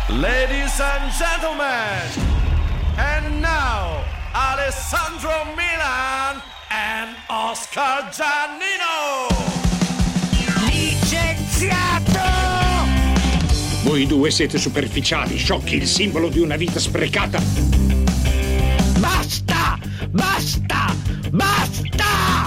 Ladies and gentlemen, and now Alessandro Milan and Oscar Giannino. Licenziato! Voi due siete superficiali, sciocchi, il simbolo di una vita sprecata. Basta! Basta! Basta!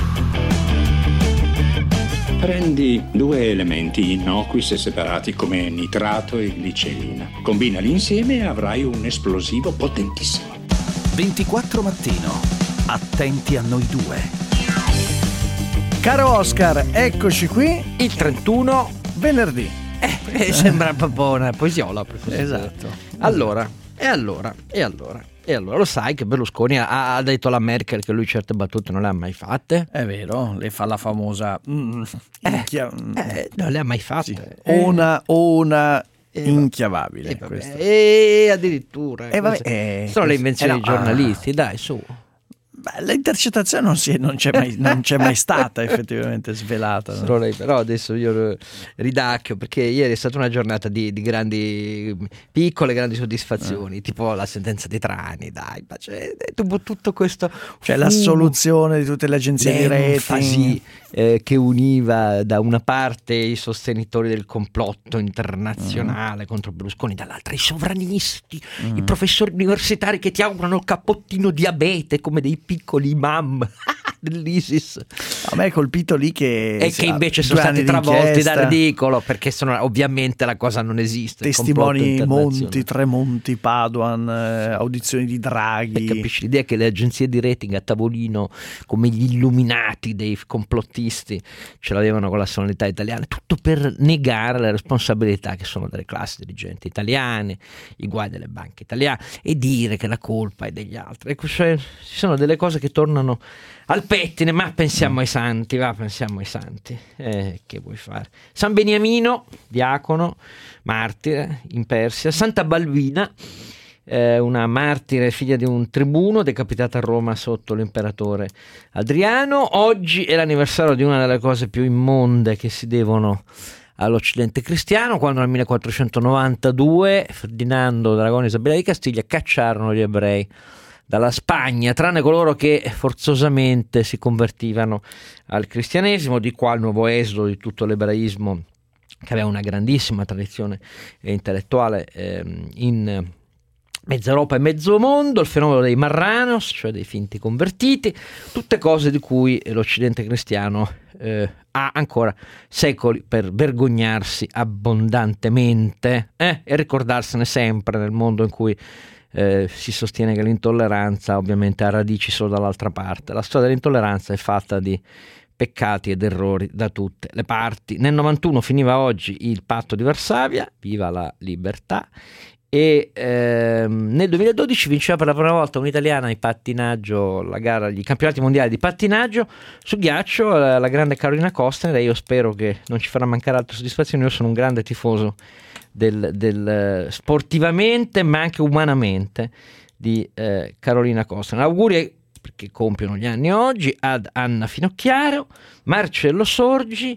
Prendi due elementi innocui se separati come nitrato e glicerina. Combinali insieme e avrai un esplosivo potentissimo. 24 mattino. Attenti a noi due. Caro Oscar, eccoci qui. Il 31 venerdì. Sembra proprio una poesiola. Esatto. Allora, lo sai che Berlusconi ha detto alla Merkel che lui certe battute non le ha mai fatte? È vero, le fa la famosa non le ha mai fatte. Sì. Una inchiavabile. E addirittura sono le invenzioni no, dei giornalisti, dai, su. Beh, l'intercettazione non c'è mai stata effettivamente svelata, no? Però adesso io ridacchio perché ieri è stata una giornata di piccole grandi soddisfazioni, tipo la sentenza di Trani, dai, ma c'è tutto questo, cioè l'assoluzione di tutte le agenzie di rating che univa da una parte i sostenitori del complotto internazionale contro Berlusconi, dall'altra i sovranisti, i professori universitari che ti augurano il cappottino diabete come dei piccoli imam dell'ISIS. A me è colpito lì che invece sono stati travolti dal ridicolo, perché ovviamente la cosa non esiste. Testimoni Monti, Tremonti, Padoan, audizioni di Draghi. E capisci l'idea che le agenzie di rating a tavolino come gli illuminati dei complottisti ce l'avevano con la sovranità italiana, tutto per negare le responsabilità che sono delle classi dirigenti italiane, i guai delle banche italiane, e dire che la colpa è degli altri. Ecco, cioè, ci sono delle cose che tornano al pettine, ma pensiamo ai santi, che vuoi fare? San Beniamino, diacono, martire in Persia. Santa Balbina, una martire figlia di un tribuno decapitata a Roma sotto l'imperatore Adriano. Oggi è l'anniversario di una delle cose più immonde che si devono all'Occidente cristiano, quando nel 1492 Ferdinando Dragone e Isabella di Castiglia cacciarono gli ebrei dalla Spagna, tranne coloro che forzosamente si convertivano al cristianesimo. Di qua il nuovo esodo di tutto l'ebraismo, che aveva una grandissima tradizione intellettuale in mezza Europa e mezzo mondo, il fenomeno dei marranos, cioè dei finti convertiti, tutte cose di cui l'Occidente cristiano ha ancora secoli per vergognarsi abbondantemente e ricordarsene sempre nel mondo in cui si sostiene che l'intolleranza ovviamente ha radici solo dall'altra parte. La storia dell'intolleranza è fatta di peccati ed errori da tutte le parti. Nel 91 finiva oggi il patto di Varsavia, viva la libertà, e nel 2012 vinceva per la prima volta un'italiana di pattinaggio la gara agli campionati mondiali di pattinaggio su ghiaccio, la grande Carolina Costner, e io spero che non ci farà mancare altre soddisfazioni. Io sono un grande tifoso del sportivamente ma anche umanamente di Carolina Costner. Auguri, perché compiono gli anni oggi, ad Anna Finocchiaro, Marcello Sorgi,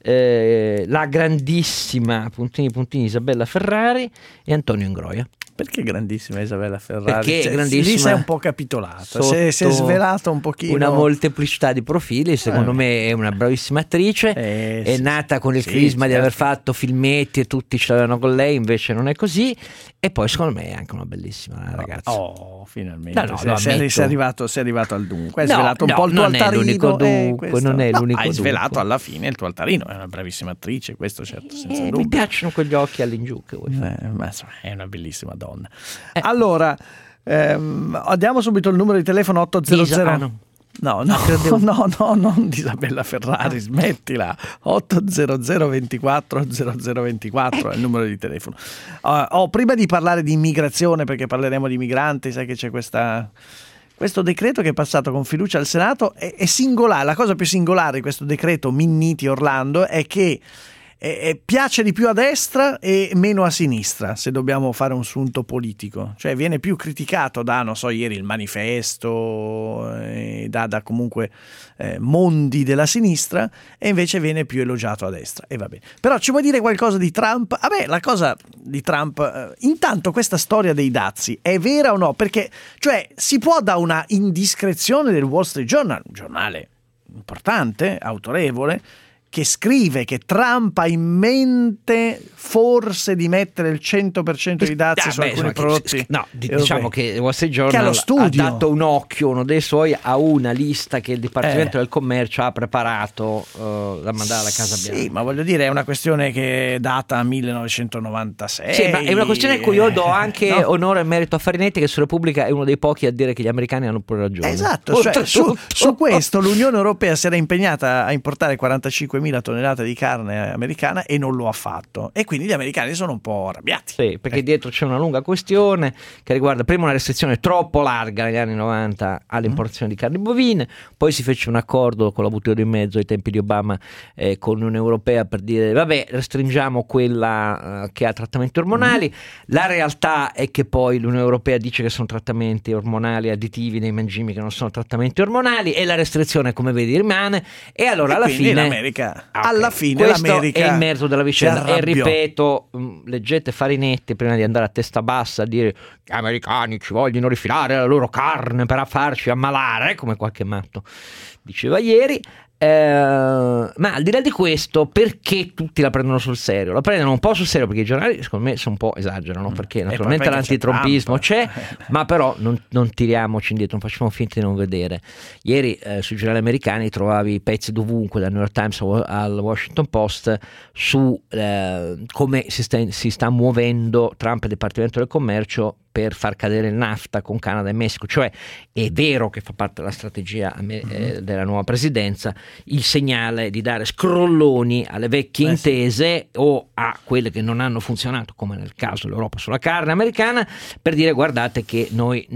la grandissima puntini Isabella Ferrari e Antonio Ingroia. Perché grandissima Isabella Ferrari? Perché grandissima, lì sei un po' capitolata, si è svelata un pochino. Una molteplicità di profili, secondo me è una bravissima attrice, è nata con il crisma di aver fatto filmetti e tutti ce l'avevano con lei, invece non è così. E poi secondo me è anche una bellissima ragazza. Oh, finalmente sei arrivato al dunque. Hai svelato un po' il tuo altarino. Non è l'unico dunque, non è l'unico hai dunque. svelato alla fine il tuo altarino. È una bravissima attrice, questo certo, senza dubbio. Mi piacciono quegli occhi all'ingiù che vuoi fare. Ma insomma, è una bellissima donna. Allora, diamo subito il numero di telefono 800. No, non di Isabella Ferrari, smettila. 800 24 0024 è il numero di telefono. Prima di parlare di immigrazione, perché parleremo di migranti, sai che c'è questo decreto che è passato con fiducia al Senato, è singolare. La cosa più singolare di questo decreto Minniti-Orlando è che piace di più a destra e meno a sinistra, se dobbiamo fare un sunto politico, cioè viene più criticato da, non so, ieri il Manifesto, da comunque mondi della sinistra, e invece viene più elogiato a destra, e va bene. Però ci vuoi dire qualcosa di Trump? Vabbè, la cosa di Trump, intanto questa storia dei dazi è vera o no? Perché cioè si può da una indiscrezione del Wall Street Journal, un giornale importante, autorevole, che scrive che Trump ha in mente forse di mettere il 100% di dazi su alcuni prodotti. Diciamo che il Wall Street Journal ha dato un occhio, uno dei suoi, a una lista che il Dipartimento del Commercio ha preparato da mandare alla Casa Bianca. Sì, ma voglio dire, è una questione che data 1996. Sì, ma è una questione in cui io do anche onore e merito a Farinetti, che su Repubblica è uno dei pochi a dire che gli americani hanno pure ragione. Esatto, cioè, su questo l'Unione Europea si era impegnata a importare 45.000 tonnellate di carne americana e non lo ha fatto, e quindi gli americani sono un po' arrabbiati. Sì, perché dietro c'è una lunga questione che riguarda prima una restrizione troppo larga negli anni 90 all'importazione di carni bovine, poi si fece un accordo con la WTO in mezzo ai tempi di Obama con l'Unione Europea per dire vabbè, restringiamo quella che ha trattamenti ormonali. La realtà è che poi l'Unione Europea dice che sono trattamenti ormonali additivi nei mangimi, che non sono trattamenti ormonali, e la restrizione, come vedi, rimane, e allora alla fine l'America alla fine questo l'America è il merito della vicenda. E ripeto, leggete Farinetti prima di andare a testa bassa a dire gli americani ci vogliono rifilare la loro carne per farci ammalare, come qualche matto diceva ieri. Ma al di là di questo, perché tutti la prendono sul serio? La prendono un po' sul serio perché i giornali, secondo me, sono un po' esagerano, perché naturalmente l'antitrumpismo c'è, ma però non tiriamoci indietro, non facciamo finta di non vedere. Ieri sui giornali americani trovavi pezzi dovunque, dal New York Times al Washington Post, su come si sta muovendo Trump e il Dipartimento del Commercio per far cadere il NAFTA con Canada e Messico. Cioè è vero che fa parte della strategia della nuova presidenza il segnale di dare scrolloni alle vecchie intese o a quelle che non hanno funzionato, come nel caso dell'Europa sulla carne americana, per dire guardate che noi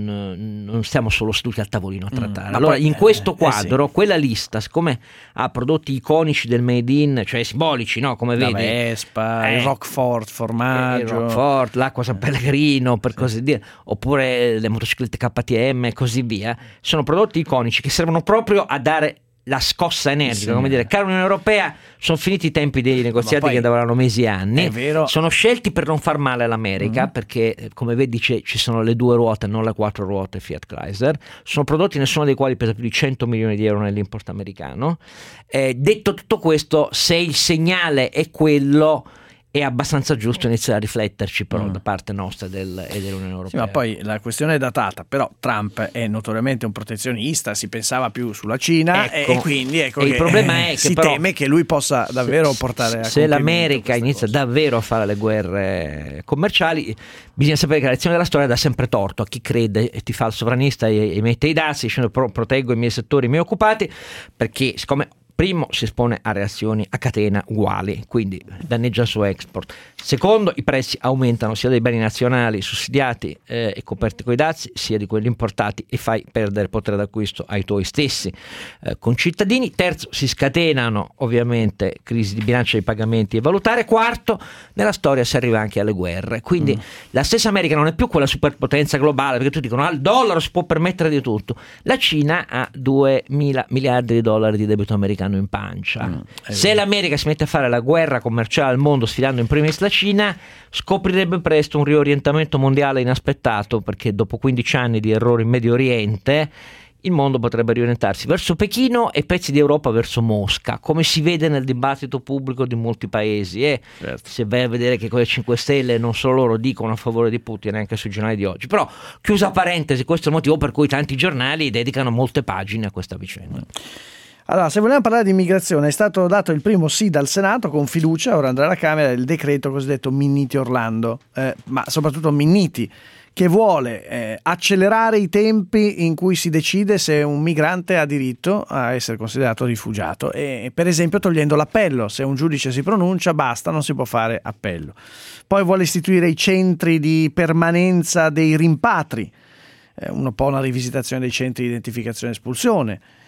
non stiamo solo seduti al tavolino a trattare. Allora in questo quadro quella lista, siccome ha prodotti iconici del made in, cioè simbolici, no? Come vedi, la Vespa, il Roquefort formaggio, il Roquefort, l'acqua San Pellegrino, per così dire, oppure le motociclette KTM e così via, sono prodotti iconici che servono proprio a dare la scossa energica, come dire, cara Unione Europea, sono finiti i tempi dei negoziati che andavano mesi e anni, sono scelti per non far male all'America, perché come vedi ci sono le 2 ruote, non le 4 ruote Fiat Chrysler, sono prodotti nessuno dei quali pesa più di 100 milioni di euro nell'import americano. Detto tutto questo, se il segnale è quello, è abbastanza giusto iniziare a rifletterci però da parte nostra e dell'Unione Europea. Sì, ma poi la questione è datata, però Trump è notoriamente un protezionista, si pensava più sulla Cina, e quindi il problema è che si teme che lui possa davvero portare a se l'America inizia davvero a fare le guerre commerciali, bisogna sapere che la lezione della storia dà sempre torto a chi crede e ti fa il sovranista e mette i dazi dicendo proteggo i miei settori, i miei occupati, perché siccome primo, si espone a reazioni a catena uguali, quindi danneggia il suo export. Secondo, i prezzi aumentano sia dei beni nazionali sussidiati e coperti coi dazi, sia di quelli importati, e fai perdere potere d'acquisto ai tuoi stessi concittadini. Terzo, si scatenano ovviamente crisi di bilancia dei pagamenti e valutarie. Quarto, nella storia si arriva anche alle guerre. Quindi la stessa America non è più quella superpotenza globale, perché tutti dicono il dollaro si può permettere di tutto. La Cina ha 2.000 miliardi di dollari di debito americano in pancia. Se l'America si mette a fare la guerra commerciale al mondo sfidando in primis la Cina, scoprirebbe presto un riorientamento mondiale inaspettato, perché dopo 15 anni di errori in Medio Oriente il mondo potrebbe riorientarsi verso Pechino e pezzi di Europa verso Mosca, come si vede nel dibattito pubblico di molti paesi. Se vai a vedere che con le 5 Stelle non solo loro dicono a favore di Putin, anche sui giornali di oggi. Però, chiusa parentesi, questo è il motivo per cui tanti giornali dedicano molte pagine a questa vicenda. Allora, se vogliamo parlare di immigrazione, è stato dato il primo sì dal Senato con fiducia, ora andrà alla Camera il decreto cosiddetto Minniti Orlando, ma soprattutto Minniti, che vuole accelerare i tempi in cui si decide se un migrante ha diritto a essere considerato rifugiato, e per esempio togliendo l'appello. Se un giudice si pronuncia, basta, non si può fare appello. Poi vuole istituire i centri di permanenza dei rimpatri, un po' una rivisitazione dei centri di identificazione e espulsione.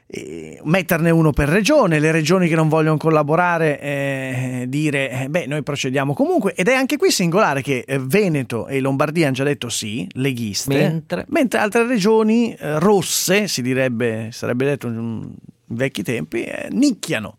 metterne uno per regione, le regioni che non vogliono collaborare dire beh, noi procediamo comunque, ed è anche qui singolare che Veneto e Lombardia hanno già detto sì, leghiste, mentre altre regioni rosse, sarebbe detto in vecchi tempi, nicchiano.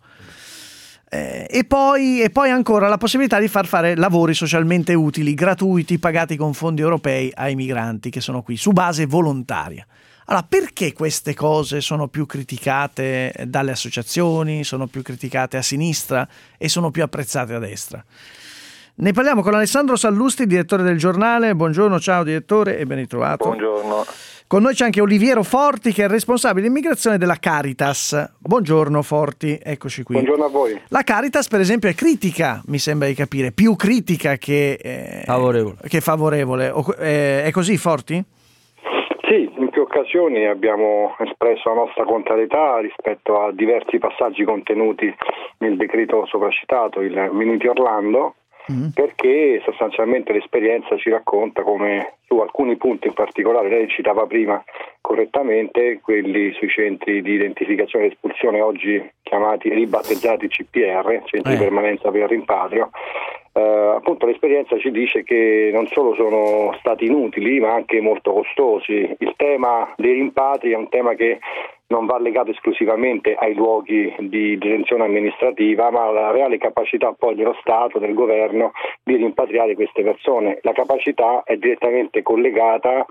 E poi ancora la possibilità di far fare lavori socialmente utili, gratuiti, pagati con fondi europei ai migranti che sono qui su base volontaria. Allora, perché queste cose sono più criticate dalle associazioni, sono più criticate a sinistra e sono più apprezzate a destra? Ne parliamo con Alessandro Sallusti, direttore del Giornale. Buongiorno, ciao direttore e ben ritrovato. Buongiorno. Con noi c'è anche Oliviero Forti, che è il responsabile immigrazione della Caritas. Buongiorno Forti, eccoci qui. Buongiorno a voi. La Caritas, per esempio, è critica, mi sembra di capire, più critica che favorevole. È così, Forti? Sì, in più occasioni abbiamo espresso la nostra contrarietà rispetto a diversi passaggi contenuti nel decreto sopracitato, il Miniti Orlando, perché sostanzialmente l'esperienza ci racconta come su alcuni punti in particolare, lei citava prima correttamente quelli sui centri di identificazione e espulsione, oggi ribattezzati CPR, centri di permanenza per il rimpatrio. Appunto l'esperienza ci dice che non solo sono stati inutili ma anche molto costosi. Il tema dei rimpatri è un tema che non va legato esclusivamente ai luoghi di detenzione amministrativa, ma alla reale capacità poi dello Stato, del governo, di rimpatriare queste persone. La capacità è direttamente collegata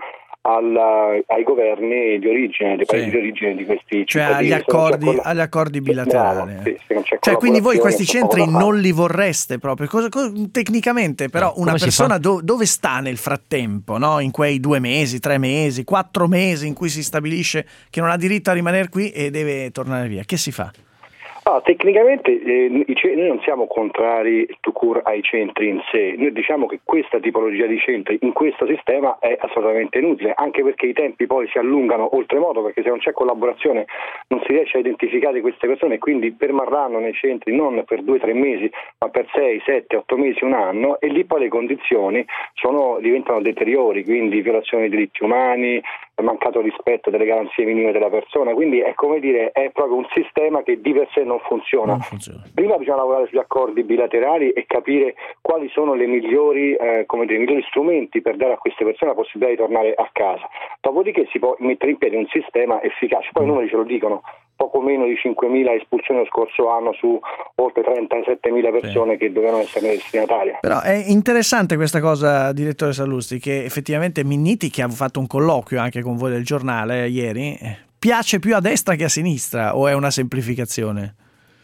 ai governi di origine, dei paesi di origine di questi cittadini. Agli accordi bilaterali. Cioè, quindi voi questi centri non li vorreste proprio? Tecnicamente, però, una persona dove sta nel frattempo, no? In quei 2 mesi, 3 mesi, 4 mesi in cui si stabilisce che non ha diritto a rimanere qui e deve tornare via, che si fa? Tecnicamente noi non siamo contrari ai centri in sé, noi diciamo che questa tipologia di centri in questo sistema è assolutamente inutile, anche perché i tempi poi si allungano oltremodo, perché se non c'è collaborazione non si riesce a identificare queste persone e quindi permarranno nei centri non per 2-3 mesi ma per 6, 7, 8 mesi, un anno, e lì poi le condizioni diventano deteriori, quindi violazione dei diritti umani, mancato rispetto delle garanzie minime della persona, quindi è come dire, è proprio un sistema che di per sé non funziona. Prima bisogna lavorare sugli accordi bilaterali e capire quali sono i migliori strumenti per dare a queste persone la possibilità di tornare a casa. Dopodiché si può mettere in piedi un sistema efficace. Poi i numeri ce lo dicono, poco meno di 5.000 espulsioni lo scorso anno su oltre 37.000 persone che dovevano essere destinatarie. Però è interessante questa cosa, direttore Sallusti, che effettivamente Minniti, che ha fatto un colloquio anche con voi del Giornale ieri, piace più a destra che a sinistra, o è una semplificazione?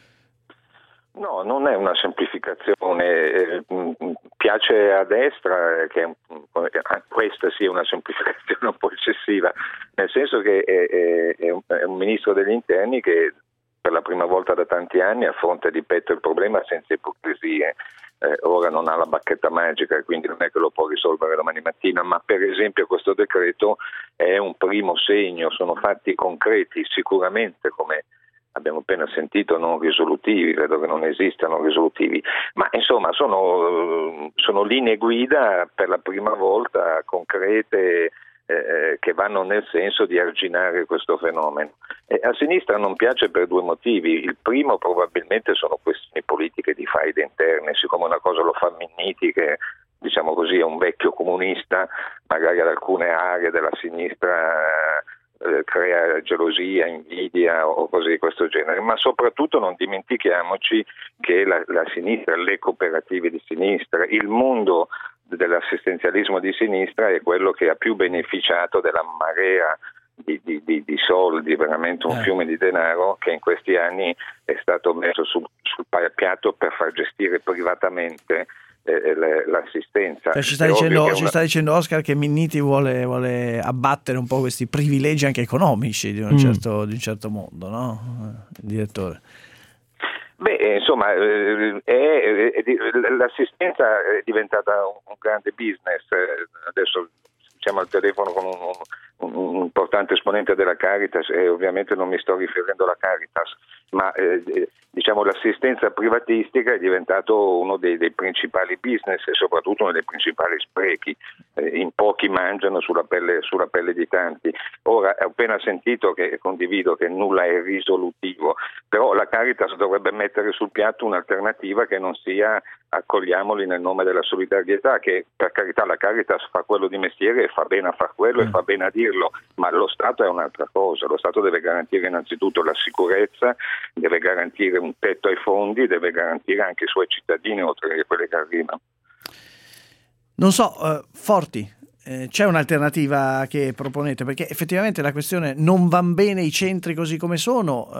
No, non è una semplificazione, piace a destra, che questa sia una semplificazione un po' eccessiva, nel senso che è un ministro degli interni che per la prima volta da tanti anni affronta di petto il problema senza ipocrisie. Ora non ha la bacchetta magica, quindi non è che lo può risolvere domani mattina, ma per esempio questo decreto è un primo segno, sono fatti concreti, sicuramente, come abbiamo appena sentito, non risolutivi, credo che non esistano risolutivi, ma insomma sono linee guida per la prima volta concrete, che vanno nel senso di arginare questo fenomeno. A sinistra non piace per 2 motivi. Il primo probabilmente sono questioni politiche di faide interne, siccome una cosa lo fa Minniti, che diciamo così è un vecchio comunista, magari ad alcune aree della sinistra crea gelosia, invidia o cose di questo genere, ma soprattutto non dimentichiamoci che la sinistra, le cooperative di sinistra, il mondo dell'assistenzialismo di sinistra è quello che ha più beneficiato della marea di soldi, veramente un fiume di denaro che in questi anni è stato messo sul piatto per far gestire privatamente l'assistenza. Ci sta dicendo Oscar che Minniti vuole abbattere un po' questi privilegi anche economici di un certo mondo, no? Direttore. Beh, insomma, l'assistenza è diventata un grande business. Adesso siamo al telefono con un importante esponente della Caritas e ovviamente non mi sto riferendo alla Caritas, ma diciamo l'assistenza privatistica è diventato uno dei principali business e soprattutto uno dei principali sprechi. in pochi mangiano sulla pelle di tanti. Ora ho appena sentito che condivido che nulla è risolutivo, però la Caritas dovrebbe mettere sul piatto un'alternativa che non sia accogliamoli nel nome della solidarietà, che per carità la Caritas fa quello di mestiere e fa bene a far quello e fa bene a dirlo, ma lo Stato è un'altra cosa. Lo Stato deve garantire innanzitutto la sicurezza, deve garantire un tetto ai fondi, deve garantire anche i suoi cittadini oltre che quelli che arrivano. Non so, Forti, c'è un'alternativa che proponete? Perché effettivamente la questione non van bene i centri così come sono.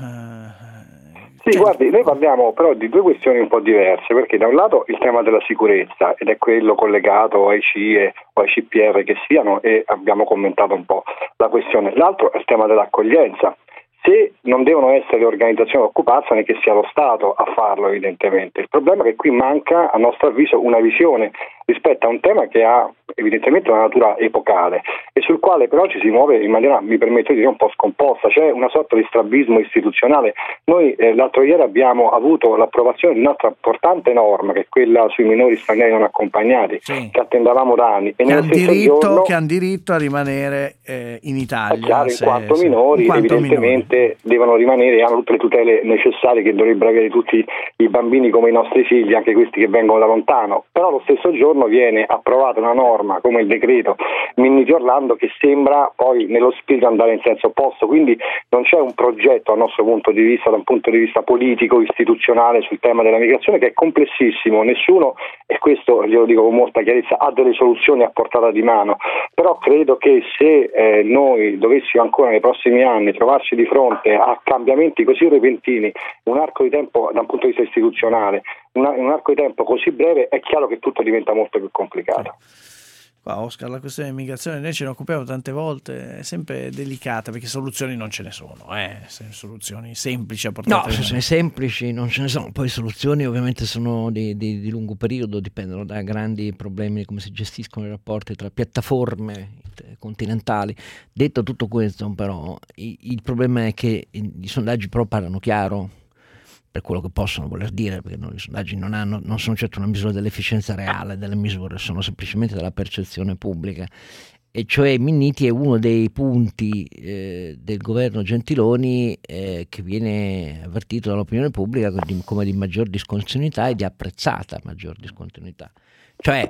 Sì, guardi, noi parliamo però di due questioni un po' diverse, perché da un lato il tema della sicurezza, ed è quello collegato ai CIE o ai CPR che siano, e abbiamo commentato un po' la questione. L'altro è il tema dell'accoglienza. Se non devono essere le organizzazioni a occuparsene, che sia lo Stato a farlo evidentemente. Il problema è che qui manca, a nostro avviso, una visione rispetto a un tema che ha evidentemente una natura epocale e sul quale però ci si muove in maniera, mi permetto di dire, un po' scomposta. C'è una sorta di strabismo istituzionale. Noi l'altro ieri abbiamo avuto l'approvazione di un'altra importante norma, che è quella sui minori stranieri non accompagnati, sì, che attendavamo da anni, e che hanno diritto a rimanere in Italia. È chiaro, in quanto minori, evidentemente devono rimanere e hanno tutte le tutele necessarie che dovrebbero avere tutti i bambini come i nostri figli, anche questi che vengono da lontano. Però lo stesso giorno viene approvata una norma come il decreto Minniti-Orlando che sembra poi nello spirito andare in senso opposto, quindi non c'è un progetto, a nostro punto di vista, da un punto di vista politico, istituzionale, sul tema della migrazione, che è complessissimo. Nessuno, e questo glielo dico con molta chiarezza, ha delle soluzioni a portata di mano, però credo che se noi dovessimo ancora nei prossimi anni trovarci di fronte a cambiamenti così repentini, un arco di tempo da un punto di vista istituzionale, un arco di tempo così breve, è chiaro che tutto diventa molto più complicato. Qua, Oscar, la questione dell'immigrazione noi ce ne occupiamo tante volte, è sempre delicata perché soluzioni non ce ne sono, soluzioni semplici a portata. No, soluzioni semplici non ce ne sono, poi soluzioni ovviamente sono di lungo periodo, dipendono da grandi problemi di come si gestiscono i rapporti tra piattaforme continentali. Detto tutto questo, però, il problema è che i sondaggi però parlano chiaro, per quello che possono voler dire, perché i sondaggi non sono certo una misura dell'efficienza reale delle misure, sono semplicemente della percezione pubblica, e cioè Minniti è uno dei punti del governo Gentiloni che viene avvertito dall'opinione pubblica come di maggior discontinuità e di apprezzata maggior discontinuità. Cioè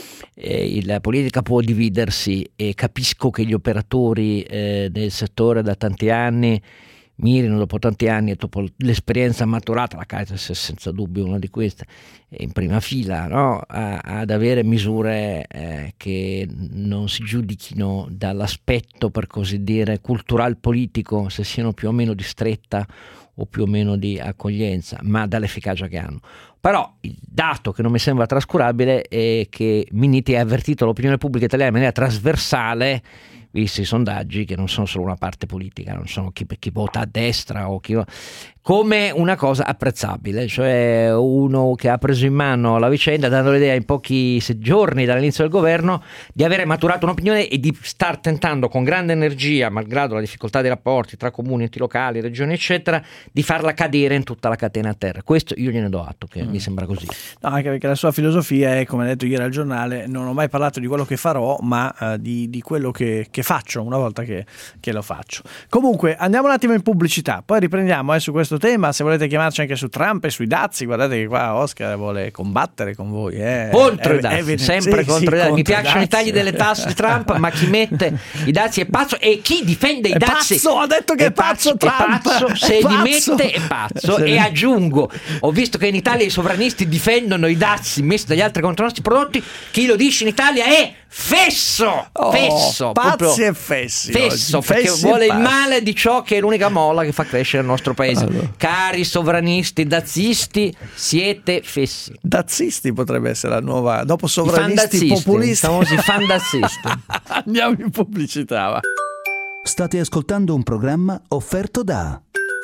la politica può dividersi, e capisco che gli operatori del settore da tanti anni mirino dopo tanti anni e dopo l'esperienza maturata, la Caritas è senza dubbio una di queste, in prima fila, no? Ad avere misure che non si giudichino dall'aspetto, per così dire, cultural politico, se siano più o meno di stretta o più o meno di accoglienza, ma dall'efficacia che hanno. Però il dato che non mi sembra trascurabile è che Minniti ha avvertito l'opinione pubblica italiana in maniera trasversale, visti i sondaggi, che non sono solo una parte politica, non sono chi vota a destra o chi, come una cosa apprezzabile, cioè uno che ha preso in mano la vicenda, dando l'idea in pochi giorni dall'inizio del governo di avere maturato un'opinione e di star tentando con grande energia, malgrado la difficoltà dei rapporti tra comuni, enti locali, regioni eccetera, di farla cadere in tutta la catena a terra. Questo io gliene do atto, che mi sembra così. No, anche perché la sua filosofia è, come ha detto ieri al giornale, non ho mai parlato di quello che farò, ma di quello che faccio una volta che lo faccio. Comunque andiamo un attimo in pubblicità, poi riprendiamo su questo tema. Se volete chiamarci anche su Trump e sui dazi, guardate che qua Oscar vuole combattere con voi. Contro i dazi, sempre contro i dazi. Mi piacciono i tagli delle tasse di Trump, ma chi mette i dazi è pazzo, e chi difende i dazi ha detto che è pazzo Trump. Pazzo, se li mette è pazzo. E aggiungo, ho visto che in Italia i sovranisti difendono i dazi messi dagli altri contro i nostri prodotti. Chi lo dice in Italia è fesso, pazzi e fessi, perché vuole il male di ciò che è l'unica molla che fa crescere il nostro paese. Allora. Cari sovranisti dazisti, siete fessi. Dazisti potrebbe essere la nuova, dopo sovranisti populisti, famosi fandazzisti. Andiamo in pubblicità, va. State ascoltando un programma offerto da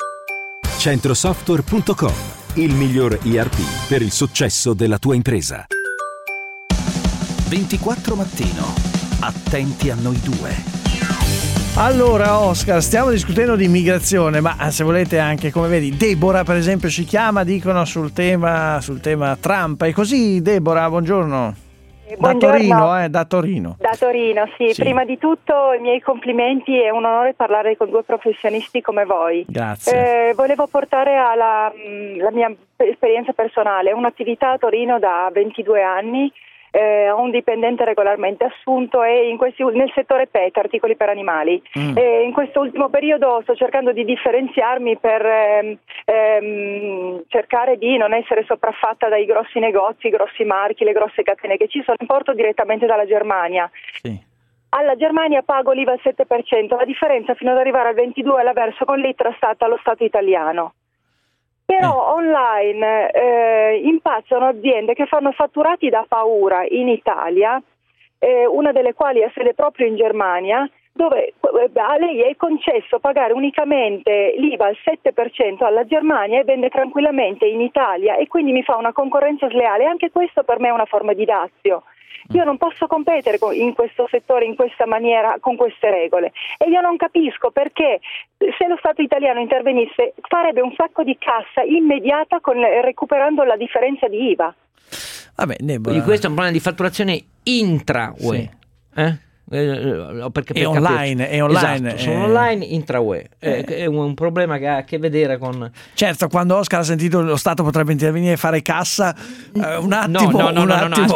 Centrosoftware.com, il miglior ERP per il successo della tua impresa. 24 Mattino, attenti a noi due. Allora Oscar, stiamo discutendo di immigrazione, ma se volete anche, come vedi, Deborah per esempio ci chiama, dicono sul tema Trump, e così Deborah, buongiorno. Da Torino, da Torino. Da Torino, sì. Prima di tutto i miei complimenti, è un onore parlare con due professionisti come voi. Grazie. Volevo portare la mia esperienza personale, un'attività a Torino da 22 anni, ho un dipendente regolarmente assunto e nel settore PET, articoli per animali. In questo ultimo periodo sto cercando di differenziarmi per cercare di non essere sopraffatta dai grossi negozi, i grossi marchi, le grosse catene che ci sono. Importo direttamente dalla Germania. Sì. Alla Germania pago l'IVA al 7%, la differenza fino ad arrivare al 22% la verso con l'Itrastat allo Stato italiano. Però online impazzano aziende che fanno fatturati da paura in Italia, una delle quali ha sede proprio in Germania, dove a lei è concesso pagare unicamente l'IVA al 7% alla Germania e vende tranquillamente in Italia, e quindi mi fa una concorrenza sleale. Anche questo per me è una forma di dazio. Io non posso competere in questo settore in questa maniera, con queste regole, e io non capisco perché, se lo Stato italiano intervenisse, farebbe un sacco di cassa immediata recuperando la differenza di IVA. Vabbè, quindi questo è un problema di fatturazione intra-UE. Sì. È online. Esatto, sono online intra-UE. È un problema che ha a che vedere con... Certo, quando Oscar ha sentito lo Stato potrebbe intervenire e fare cassa, un attimo... No,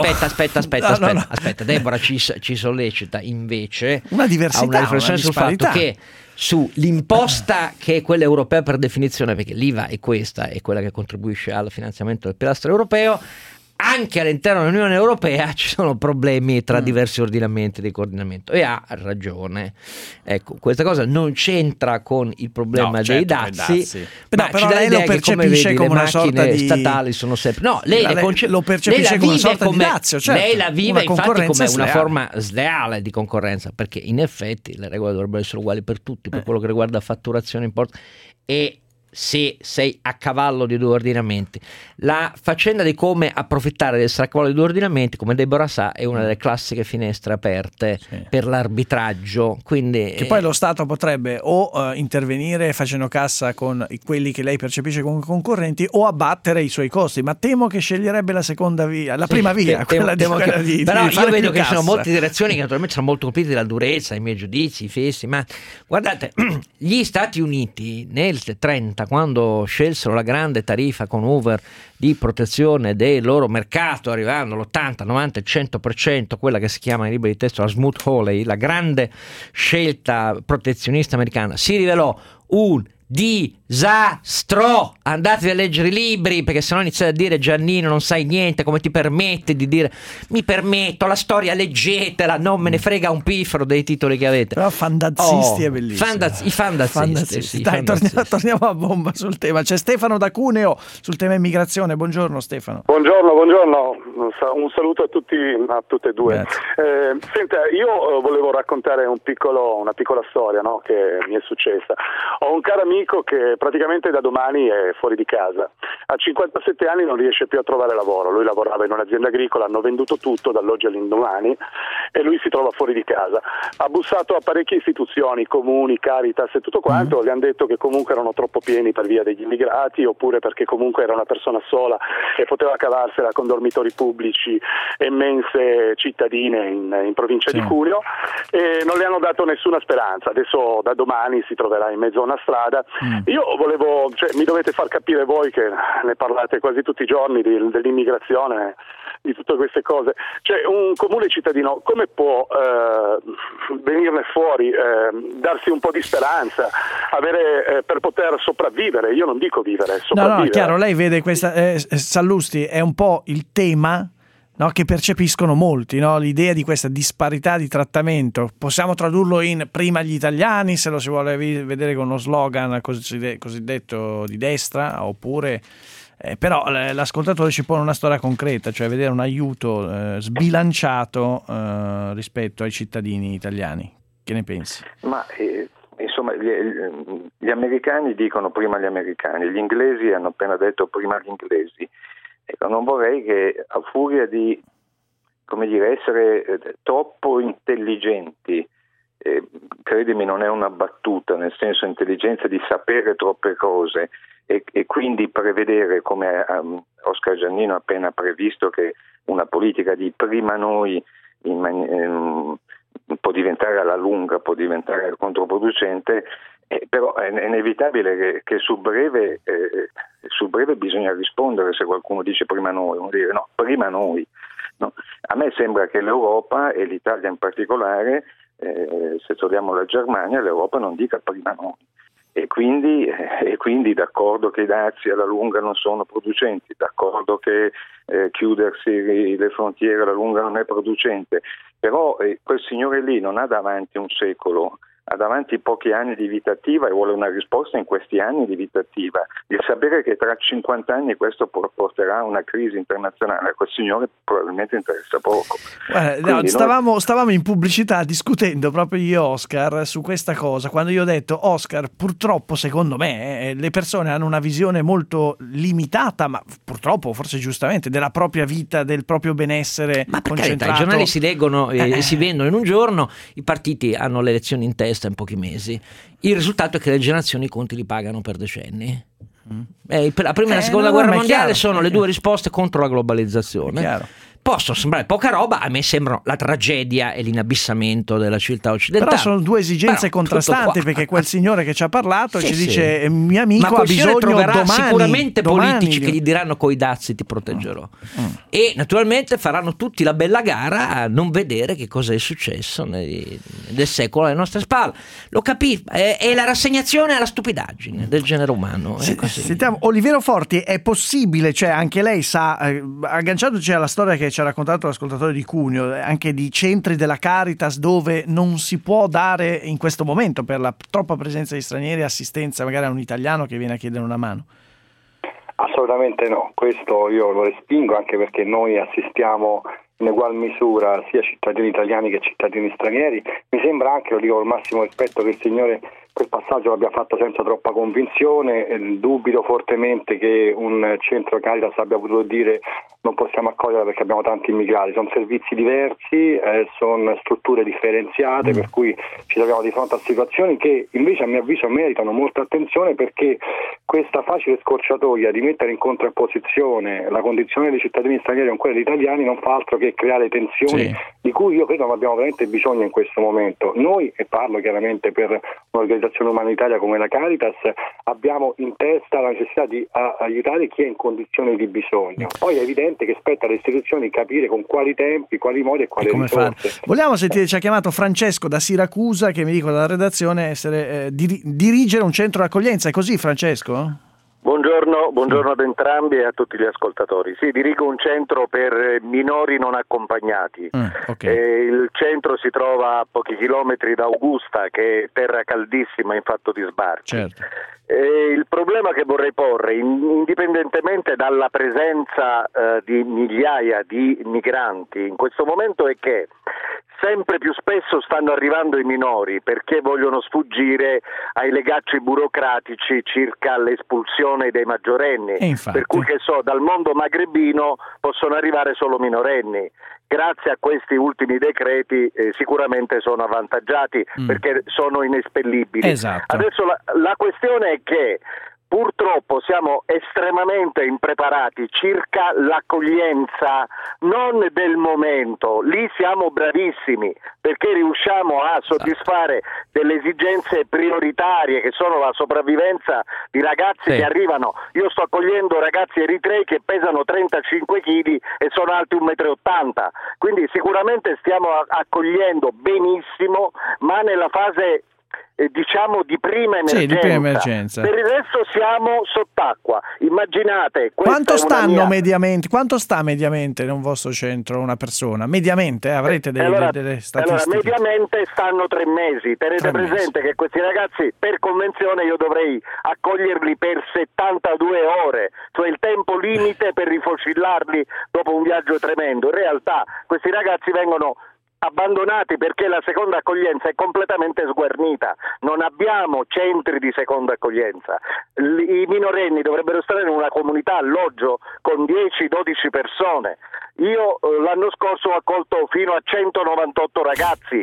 aspetta. Deborah ci sollecita invece una diversità, a una riflessione sul fatto che sull'imposta, che è quella europea per definizione, perché l'IVA è questa, è quella che contribuisce al finanziamento del pilastro europeo, anche all'interno dell'Unione Europea ci sono problemi tra diversi ordinamenti di coordinamento, e ha ragione. Ecco, questa cosa non c'entra con il problema dei dazi, ma però lei lo percepisce come una sorta di statali sono sempre lo percepisce come una sorta di dazio, certo. Lei la vive infatti come una forma sleale di concorrenza, perché in effetti le regole dovrebbero essere uguali per tutti per quello che riguarda fatturazione, importo, e se sei a cavallo di due ordinamenti. La faccenda di come approfittare di essere a cavallo di due ordinamenti, come Deborah sa, è una delle classiche finestre aperte per l'arbitraggio. Quindi, che poi lo Stato potrebbe o intervenire facendo cassa con quelli che lei percepisce come concorrenti, o abbattere i suoi costi, ma temo che sceglierebbe la seconda via, la prima via, però io vedo che ci sono molte direzioni che naturalmente sono molto colpite dalla durezza, i miei giudizi, i fessi, ma guardate, gli Stati Uniti nel 30, quando scelsero la grande tariffa con Hoover di protezione del loro mercato, arrivando all'80, 90, 100%, quella che si chiama in libri di testo la Smoot-Hawley, la grande scelta protezionista americana, si rivelò un disastro. Andatevi a leggere i libri, perché sennò iniziate a dire: Giannino, non sai niente, come ti permetti di dire? Mi permetto, la storia leggetela, non me ne frega un piffero dei titoli che avete. Però fandazzisti è bellissimo. I fandazzisti. Dai, torniamo a bomba sul tema. C'è Stefano da Cuneo sul tema immigrazione. Buongiorno Stefano. Buongiorno, un saluto a tutte e due. Senta, io volevo raccontare una piccola storia, no, che mi è successa. Ho un caro amico che praticamente da domani è fuori di casa. A 57 anni non riesce più a trovare lavoro. Lui lavorava in un'azienda agricola, hanno venduto tutto dall'oggi all'indomani e lui si trova fuori di casa. Ha bussato a parecchie istituzioni, comuni, Caritas e tutto quanto, gli hanno detto che comunque erano troppo pieni per via degli immigrati, oppure perché comunque era una persona sola e poteva cavarsela con dormitori pubblici e mense cittadine in provincia di Cuneo, e non le hanno dato nessuna speranza. Adesso da domani si troverà in mezzo a una strada. Io volevo, mi dovete far capire voi che ne parlate quasi tutti i giorni dell'immigrazione, di tutte queste cose. Cioè, un comune cittadino come può venirne fuori, darsi un po' di speranza, avere per poter sopravvivere? Io non dico vivere, sopravvivere. No, chiaro, lei vede questa, Sallusti, è un po' il tema, no, che percepiscono molti, no? L'idea di questa disparità di trattamento. Possiamo tradurlo in prima gli italiani, se lo si vuole vedere con uno slogan cosiddetto di destra, oppure però l'ascoltatore ci pone una storia concreta, cioè vedere un aiuto sbilanciato rispetto ai cittadini italiani. Che ne pensi? Ma insomma, gli americani dicono prima gli americani, gli inglesi hanno appena detto prima gli inglesi. Ecco, non vorrei che, a furia di, come dire, essere troppo intelligenti credimi non è una battuta, nel senso intelligenza di sapere troppe cose e quindi prevedere, come Oscar Giannino ha appena previsto, che una politica di prima noi può diventare alla lunga, può diventare controproducente, però è inevitabile che sul breve bisogna rispondere se qualcuno dice prima noi, vuol dire no, prima noi. No? A me sembra che l'Europa e l'Italia in particolare, se togliamo la Germania, l'Europa non dica prima noi. E quindi d'accordo che i dazi alla lunga non sono producenti, d'accordo che chiudersi le frontiere alla lunga non è producente, però quel signore lì non ha davanti un secolo, ha davanti pochi anni di vita attiva e vuole una risposta in questi anni di vita attiva. Il sapere che tra 50 anni questo porterà a una crisi internazionale, a quel signore probabilmente interessa poco. Stavamo in pubblicità discutendo proprio io e Oscar su questa cosa, quando io ho detto Oscar, purtroppo secondo me le persone hanno una visione molto limitata, ma purtroppo forse giustamente, della propria vita, del proprio benessere. Ma per concentrato. carità, i giornali si leggono e si vendono in un giorno, i partiti hanno le elezioni in testa in pochi mesi, il risultato è che le generazioni i conti li pagano per decenni. La prima e la seconda guerra mondiale sono le due risposte contro la globalizzazione. Possono sembrare poca roba, a me sembrano la tragedia e l'inabissamento della civiltà occidentale. Però sono due esigenze contrastanti, perché quel signore che ci ha parlato ci dice mio amico ha bisogno domani, sicuramente politici che gli diranno coi dazi ti proteggerò e naturalmente faranno tutti la bella gara a non vedere che cosa è successo nel secolo alle nostre spalle. Lo capisco, è la rassegnazione alla stupidaggine del genere umano. Sentiamo, Oliviero Forti, è possibile, cioè anche lei sa, agganciandoci alla storia che ci ha raccontato l'ascoltatore di Cuneo, anche di centri della Caritas dove non si può dare in questo momento, per la troppa presenza di stranieri, assistenza magari a un italiano che viene a chiedere una mano? Assolutamente no, questo io lo respingo, anche perché noi assistiamo in ugual misura sia cittadini italiani che cittadini stranieri. Mi sembra anche, lo dico col massimo rispetto, che il signore quel passaggio l'abbia fatto senza troppa convinzione. Dubito fortemente che un centro Caritas abbia potuto dire non possiamo accogliere perché abbiamo tanti immigrati. Sono servizi diversi, sono strutture differenziate, per cui ci troviamo di fronte a situazioni che invece a mio avviso meritano molta attenzione, perché questa facile scorciatoia di mettere in contrapposizione la condizione dei cittadini stranieri con quella degli italiani non fa altro che creare tensioni di cui io credo non abbiamo veramente bisogno in questo momento. Noi, e parlo chiaramente per un'organizzazione umanitaria come la Caritas, abbiamo in testa la necessità di aiutare chi è in condizioni di bisogno. Poi è evidente che spetta alle istituzioni capire con quali tempi, quali modi e quali risorse. Vogliamo sentire, ci ha chiamato Francesco da Siracusa, che mi dicono dalla redazione dirigere un centro d'accoglienza. È così, Francesco? Buongiorno ad entrambi e a tutti gli ascoltatori. Sì, dirigo un centro per minori non accompagnati. Il centro si trova a pochi chilometri da Augusta, che è terra caldissima in fatto di sbarchi. Il problema che vorrei porre, indipendentemente dalla presenza di migliaia di migranti in questo momento, è che sempre più spesso stanno arrivando i minori perché vogliono sfuggire ai legacci burocratici circa l'espulsione dei maggiorenni, per cui che dal mondo magrebino possono arrivare solo minorenni. Grazie a questi ultimi decreti sicuramente sono avvantaggiati perché sono inespellibili. Adesso la questione è che purtroppo siamo estremamente impreparati circa l'accoglienza, non del momento. Lì siamo bravissimi perché riusciamo a soddisfare delle esigenze prioritarie che sono la sopravvivenza di ragazzi che arrivano. Io sto accogliendo ragazzi eritrei che pesano 35 kg e sono alti 1,80 m, quindi sicuramente stiamo accogliendo benissimo, ma nella fase diciamo di prima emergenza. Per il resto siamo sott'acqua. Immaginate quanto sta mediamente in un vostro centro una persona? Mediamente avrete delle statistiche? Allora, mediamente stanno 3 mesi. Tenete presente che questi ragazzi per convenzione io dovrei accoglierli per 72 ore, cioè il tempo limite per rifocillarli dopo un viaggio tremendo. In realtà questi ragazzi vengono abbandonati perché la seconda accoglienza è completamente sguarnita, non abbiamo centri di seconda accoglienza. I minorenni dovrebbero stare in una comunità alloggio con 10-12 persone. Io l'anno scorso ho accolto fino a 198 ragazzi.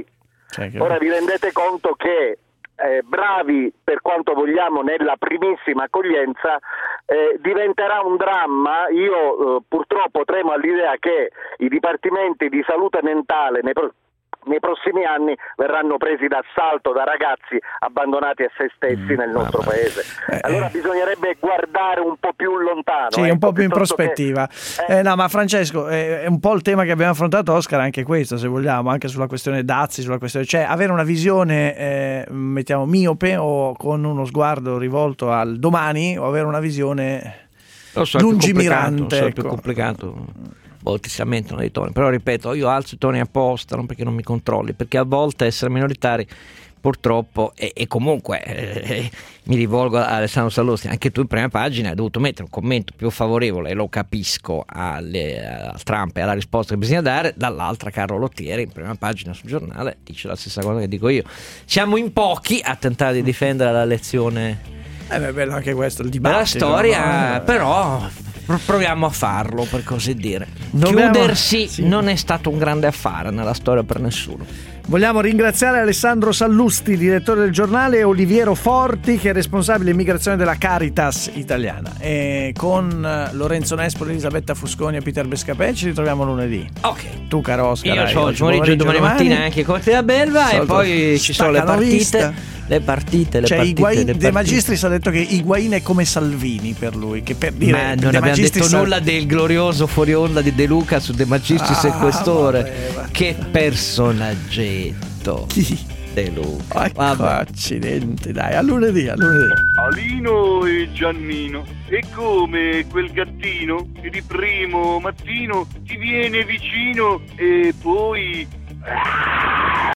Ora vi rendete conto che bravi per quanto vogliamo nella primissima accoglienza, diventerà un dramma. Io purtroppo tremo all'idea che i dipartimenti di salute mentale nei prossimi anni verranno presi d'assalto da ragazzi abbandonati a se stessi nel nostro paese. Allora bisognerebbe guardare un po' più lontano. Sì, un po' più in prospettiva. No, ma Francesco, è un po' il tema che abbiamo affrontato, Oscar, anche questo, se vogliamo, anche sulla questione dazi, sulla questione, cioè avere una visione, mettiamo, miope o con uno sguardo rivolto al domani, o avere una visione lungimirante. È più complicato. Ti si aumentano dei toni, però ripeto, io alzo i toni apposta, non perché non mi controlli, perché a volte essere minoritari purtroppo e comunque mi rivolgo a Alessandro Sallusti, anche tu in prima pagina hai dovuto mettere un commento più favorevole, e lo capisco, a Trump e alla risposta che bisogna dare. Dall'altra Carlo Lottieri in prima pagina sul giornale dice la stessa cosa che dico io. Siamo in pochi a tentare di difendere la lezione bello anche questo, il dibattito della storia, no? Però proviamo a farlo, per così dire. Chiudersi non è stato un grande affare nella storia per nessuno. Vogliamo ringraziare Alessandro Sallusti, direttore del giornale, e Oliviero Forti, che è responsabile immigrazione della Caritas italiana. E con Lorenzo Nespoli, Elisabetta Fusconi e Peter Bescapè ci ritroviamo lunedì. Ok. Tu, caro Oscar, io ho il pomeriggio domani mattina anche Corte da Belva, e poi ci sono le partite. Le partite. De Magistris ha detto che Higuain è come Salvini per lui, che per dire, ma non abbiamo detto nulla del glorioso fuori onda di De Luca su De Magistris e Questore. Che personaggetto. Chi? De Luca. Accidenti, dai, a lunedì. Alino e Giannino, è come quel gattino che di primo mattino ti viene vicino e poi